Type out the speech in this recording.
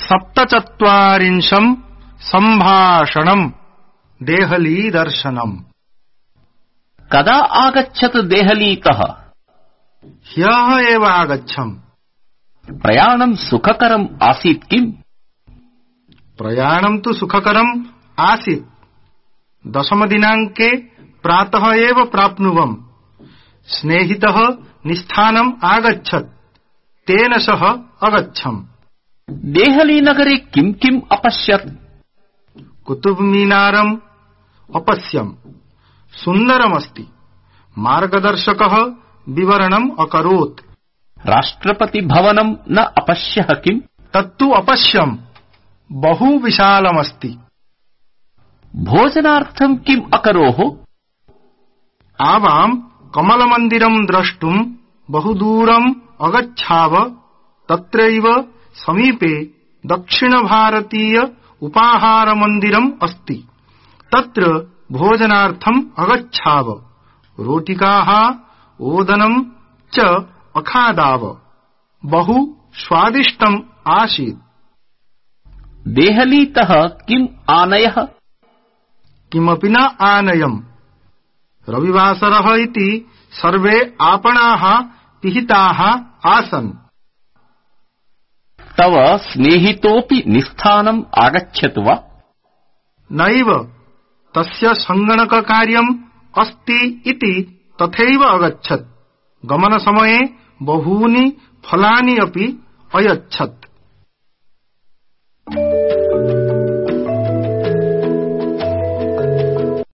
सप्तचत्वारिंशं सम्भाषणम् देहली दर्शनम्। कदा आगच्छत् देहलीतः? ह्यः एव आगच्छम्। प्रयाणं सुखकरम् आसीत् किम्? प्रयाणं तु सुखकरम् आसीत्। 10 दिनाङ्के प्रातः एव प्राप्नुवम्। स्नेहितः निस्थानम् आगच्छत्, तेन सह अगच्छम्। देहलीनगरे किम् किम् अपश्यत्? कुतुब मीनारम् अपश्यम्। सुन्दरमस्ति। मार्गदर्शकः विवरणम् अकरोत्। राष्ट्रपतिभवनं न अपश्यः किम्? तत्तु अपश्यम्। बहु विशालमस्ति। भोजनार्थं किम् अकरोः? आवाम् कमलमन्दिरम् द्रष्टुम् बहु दूरम् अगच्छाव। तत्रैव समीपे दक्षिणभारतीय उपाहारमन्दिरम् अस्ति। तत्र भोजनार्थम् अगच्छाव। रोटिकाः ओदनम् च अखादाव। बहु स्वादिष्टम् आसीत्। देहलीतः किम् आनयः? किमपि न आनयम्। रविवासरः इति सर्वे आपणाः पिहिताः आसन्। तव स्नेहितोऽपि निस्थानम् आगच्छत् वा? नैव। तस्य सङ्गणककार्यम् अस्ति इति तथैव अगच्छत्। गमनसमये बहूनि फलानि अपि अयच्छत्।